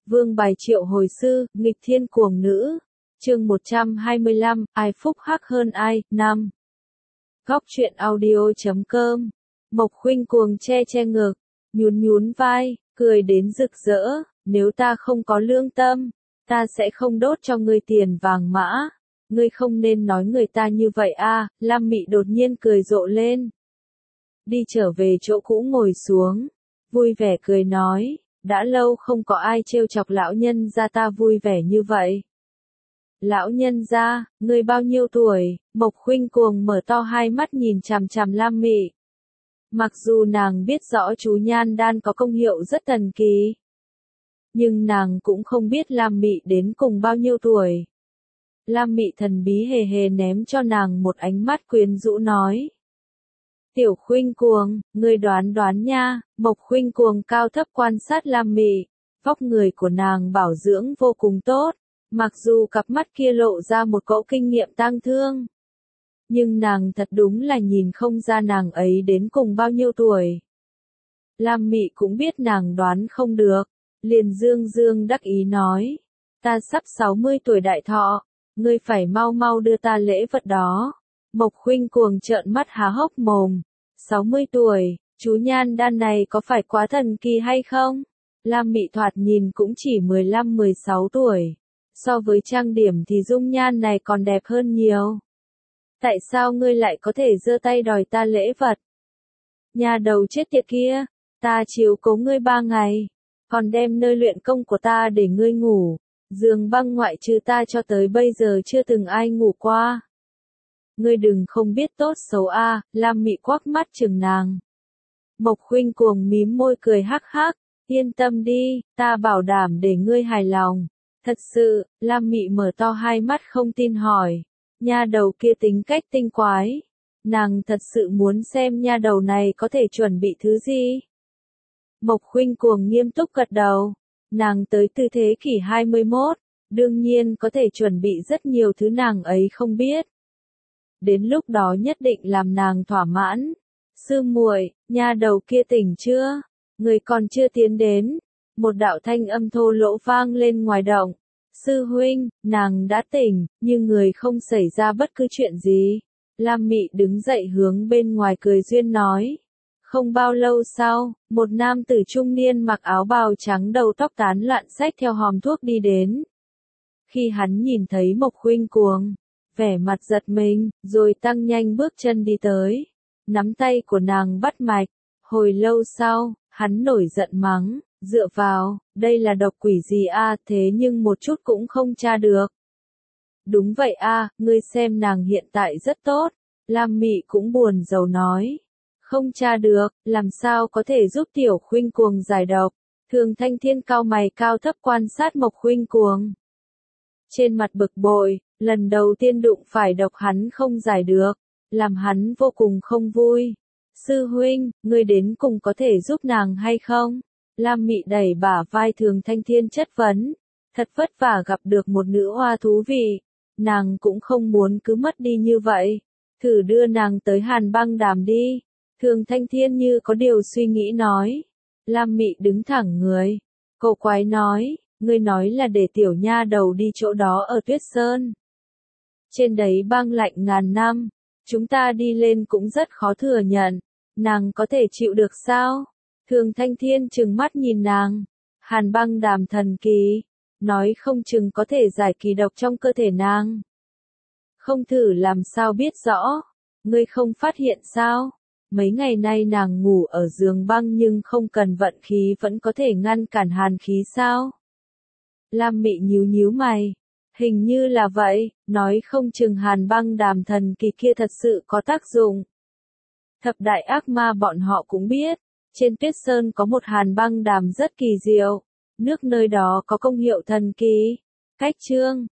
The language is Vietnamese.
Vương bài triệu hồi sư, nghịch thiên cuồng nữ. Chương 125, ai phúc hắc hơn ai, 5. Góc truyện audio.com. Mộc Khuynh cuồng che che ngực, nhún nhún vai, cười đến rực rỡ, nếu ta không có lương tâm, ta sẽ không đốt cho ngươi tiền vàng mã. Ngươi không nên nói người ta như vậy a. Lam Mị đột nhiên cười rộ lên. Đi trở về chỗ cũ ngồi xuống, vui vẻ cười nói, đã lâu không có ai trêu chọc lão nhân gia ta vui vẻ như vậy. Lão nhân gia, ngươi bao nhiêu tuổi? Mộc Khuynh cuồng mở to hai mắt nhìn chằm chằm Lam Mị. Mặc dù nàng biết rõ chú nhan đan có công hiệu rất thần kỳ, nhưng nàng cũng không biết Lam Mị đến cùng bao nhiêu tuổi. Lam Mị thần bí hề hề ném cho nàng một ánh mắt quyến rũ nói. Tiểu Khuynh cuồng, ngươi đoán đoán nha. Mộc Khuynh cuồng cao thấp quan sát Lam Mị, vóc người của nàng bảo dưỡng vô cùng tốt, mặc dù cặp mắt kia lộ ra một cỗ kinh nghiệm tang thương, nhưng nàng thật đúng là nhìn không ra nàng ấy đến cùng bao nhiêu tuổi. Lam Mị cũng biết nàng đoán không được, liền dương dương đắc ý nói, ta sắp 60 tuổi đại thọ, ngươi phải mau mau đưa ta lễ vật đó. Mộc Khuynh cuồng trợn mắt há hốc mồm, 60 tuổi, chú nhan đan này có phải quá thần kỳ hay không? Lam Mị thoạt nhìn cũng chỉ 15-16 tuổi, so với trang điểm thì dung nhan này còn đẹp hơn nhiều. Tại sao ngươi lại có thể giơ tay đòi ta lễ vật? Nhà đầu chết tiệt kia, ta chiếu cố ngươi 3 ngày, còn đem nơi luyện công của ta để ngươi ngủ, giường băng ngoại trừ ta cho tới bây giờ chưa từng ai ngủ qua. Ngươi đừng không biết tốt xấu a. Lam Mị quắc mắt chừng nàng. Mộc Khuynh cuồng mím môi cười hắc hắc, yên tâm đi, ta bảo đảm để ngươi hài lòng. Thật sự, Lam Mị mở to hai mắt không tin hỏi, nha đầu kia tính cách tinh quái, nàng thật sự muốn xem nha đầu này có thể chuẩn bị thứ gì. Mộc Khuynh cuồng nghiêm túc gật đầu, nàng tới từ thế kỷ 21, đương nhiên có thể chuẩn bị rất nhiều thứ nàng ấy không biết. Đến lúc đó nhất định làm nàng thỏa mãn. Sư muội, nha đầu kia tỉnh chưa? Người còn chưa tiến đến. Một đạo thanh âm thô lỗ vang lên ngoài động. Sư huynh, nàng đã tỉnh, nhưng người không xảy ra bất cứ chuyện gì. Lam Mị đứng dậy hướng bên ngoài cười duyên nói. Không bao lâu sau, một nam tử trung niên mặc áo bào trắng đầu tóc tán loạn xách theo hòm thuốc đi đến. Khi hắn nhìn thấy Mộc Khuynh cuồng, vẻ mặt giật mình, rồi tăng nhanh bước chân đi tới, nắm tay của nàng bắt mạch. Hồi lâu sau, hắn nổi giận mắng, dựa vào, đây là độc quỷ gì a, thế nhưng một chút cũng không tra được. Đúng vậy a, ngươi xem nàng hiện tại rất tốt. Lam Mị cũng buồn rầu nói, không tra được, làm sao có thể giúp Tiểu Khuynh cuồng giải độc. Thường Thanh Thiên cau mày cao thấp quan sát Mộc Khuynh cuồng. Trên mặt bực bội, lần đầu tiên đụng phải độc hắn không giải được, làm hắn vô cùng không vui. Sư huynh, ngươi đến cùng có thể giúp nàng hay không? Lam Mị đẩy bả vai Thường Thanh Thiên chất vấn. Thật vất vả gặp được một nữ hoa thú vị, nàng cũng không muốn cứ mất đi như vậy. Thử đưa nàng tới Hàn Băng Đàm đi. Thường Thanh Thiên như có điều suy nghĩ nói. Lam Mị đứng thẳng người. Cô quái nói, ngươi nói là để tiểu nha đầu đi chỗ đó ở Tuyết Sơn. Trên đấy băng lạnh ngàn năm, chúng ta đi lên cũng rất khó thừa nhận, nàng có thể chịu được sao? Thường Thanh Thiên trừng mắt nhìn nàng, Hàn Băng Đàm thần kỳ, nói không chừng có thể giải kỳ độc trong cơ thể nàng. Không thử làm sao biết rõ, ngươi không phát hiện sao? Mấy ngày nay nàng ngủ ở giường băng nhưng không cần vận khí vẫn có thể ngăn cản hàn khí sao? Lam Mị nhíu nhíu mày. Hình như là vậy, nói không chừng Hàn Băng Đàm thần kỳ kia thật sự có tác dụng. Thập đại ác ma bọn họ cũng biết, trên Tuyết Sơn có một Hàn Băng Đàm rất kỳ diệu, nước nơi đó có công hiệu thần kỳ. Cách chương